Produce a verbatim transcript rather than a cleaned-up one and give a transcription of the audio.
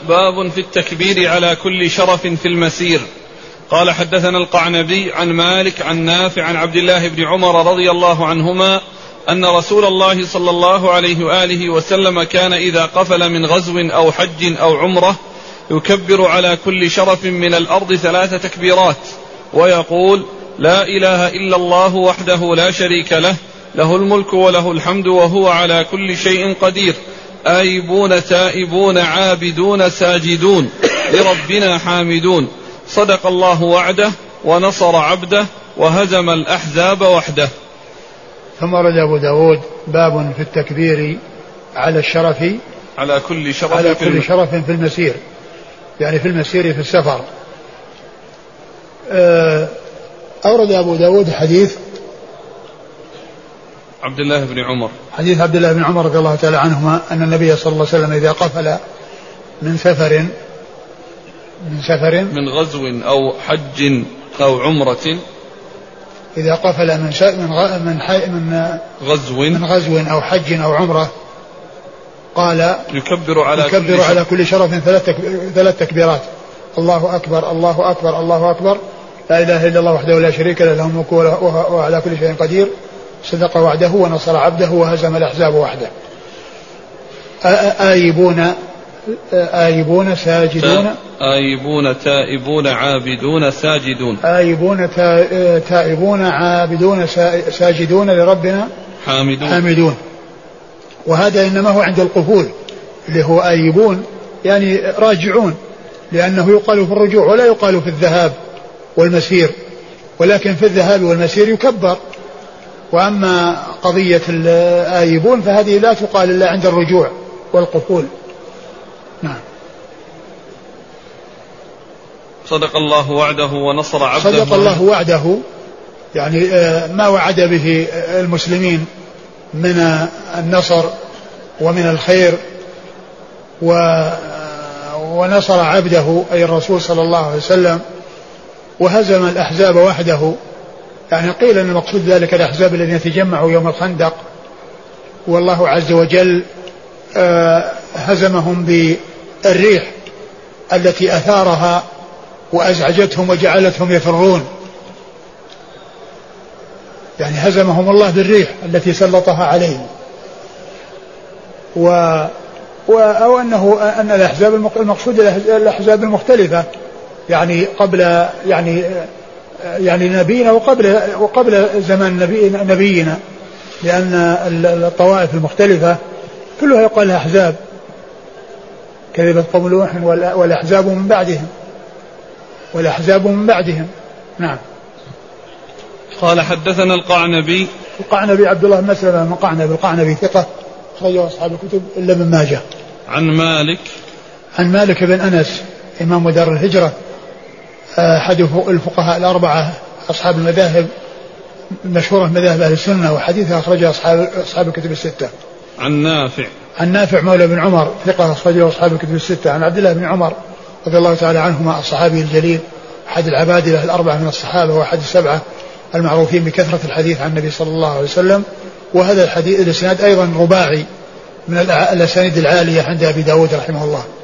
باب في التكبير على كل شرف في المسير. قال حدثنا القعنبي عن مالك عن نافع عن عبد الله بن عمر رضي الله عنهما أن رسول الله صلى الله عليه وآله وسلم كان إذا قفل من غزو أو حج أو عمرة يكبر على كل شرف من الأرض ثلاث تكبيرات ويقول: لا إله إلا الله وحده لا شريك له، له الملك وله الحمد وهو على كل شيء قدير، آيبون تائبون عابدون ساجدون لربنا حامدون، صدق الله وعده ونصر عبده وهزم الأحزاب وحده. ثم رد أبو داود باب في التكبير على الشرف على كل شرف, على في, كل الم... شرف في المسير، يعني في المسير في السفر. أورد أبو داود حديث عبد الله بن عمر حديث عبد الله بن عمر رضي الله تعالى عنهما أن النبي صلى الله عليه وسلم إذا قفل من سفر من سفر من غزو أو حج أو عمرة إذا قفل من من من, حي من غزو من غزو أو حج أو عمرة قال يكبر على يكبر كل على كل شرف ثلاث ثلاث تكبيرات: الله أكبر الله أكبر الله أكبر، لا إله إلا الله وحده لا شريك له، له الملك وهو على كل شيء قدير، صدق وعده ونصر عبده وهزم الأحزاب وحده. آيبون آيبون ساجدون آيبون تائبون عابدون ساجدون آيبون تائبون عابدون ساجدون لربنا حامدون, حامدون. وهذا إنما هو عند القفول اللي هو آيبون، يعني راجعون، لأنه يقال في الرجوع ولا يقال في الذهاب والمسير، ولكن في الذهاب والمسير يكبر. وأما قضية الآيبون فهذه لا تقال إلا عند الرجوع والقفول. نعم. صدق الله وعده ونصر عبده. صدق الله وعده، يعني ما وعد به المسلمين من النصر ومن الخير، ونصر عبده أي الرسول صلى الله عليه وسلم، وهزم الأحزاب وحده. يعني قيل أن المقصود ذلك الأحزاب الذين يتجمعوا يوم الخندق، والله عز وجل هزمهم بالريح التي أثارها وأزعجتهم وجعلتهم يفرون. يعني هزمهم الله بالريح التي سلطها عليهم. و أو أنه أن الأحزاب المقصود الأحزاب المختلفة، يعني قبل يعني يعني نبينا وقبل وقبل زمان نبينا, نبينا لأن الطوائف المختلفة كلها يقال لها أحزاب، كذبت قوم نوح والأحزاب من بعدهم والأحزاب من بعدهم. نعم. قال حدثنا القعنبي القعنبي عبد الله بن مسلمة من قعنبي، القعنبي ثقة أخرجه أصحاب الكتب إلا من ماجه. عن مالك عن مالك بن أنس إمام دار الهجرة أحد الفقهاء الأربعة أصحاب المذاهب مشهورة مذاهب أهل السنة، وحديثها أخرجه أصحاب أصحاب الكتب الستة. عن نافع عن نافع مولى بن عمر ثقة أخرجه أصحاب الكتب الستة. عن عبد الله بن عمر رضي الله تعالى عنهما الصحابي الجليل أحد العبادلة الأربعة من الصحابة وأحد السبعة المعروفين بكثرة الحديث عن النبي صلى الله عليه وسلم. وهذا الحديث الإسناد أيضا رباعي من الأسانيد العالية عند أبي داود رحمه الله.